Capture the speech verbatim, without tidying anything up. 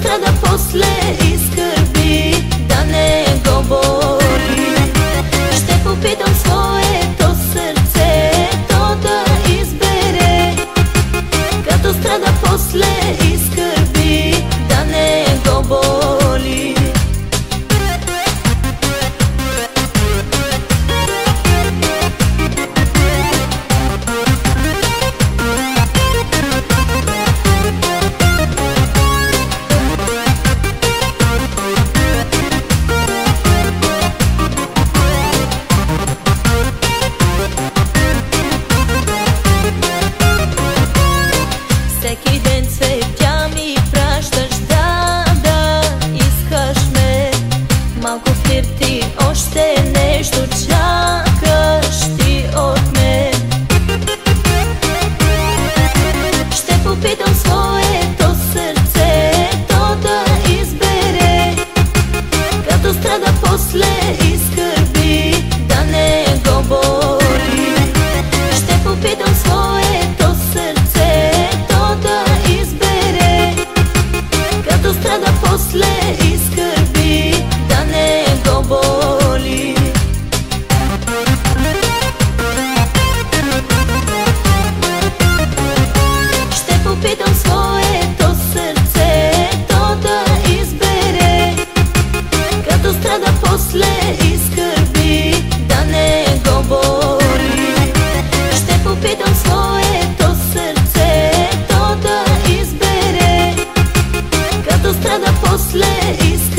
страда после и скърби, да не го боли. Ще попитам своето сърце, то да избере, като страда после и скърби, да не го боли. Всеки ден цветя ми пращаш, да, да, искаш ме. Малко флирт и още нещо чакаш ти от мен. Ще попитам своето сърце, то да избере, като страда после и скърби, да не го боли. Ще попитам своето сърце, като страда после и скърби, да не го боли. Ще попитам своето сърце, то да избере, като страда после и скърби, да не го боли. Ще попитам своето сърце, то да избере, като страда после и скърби.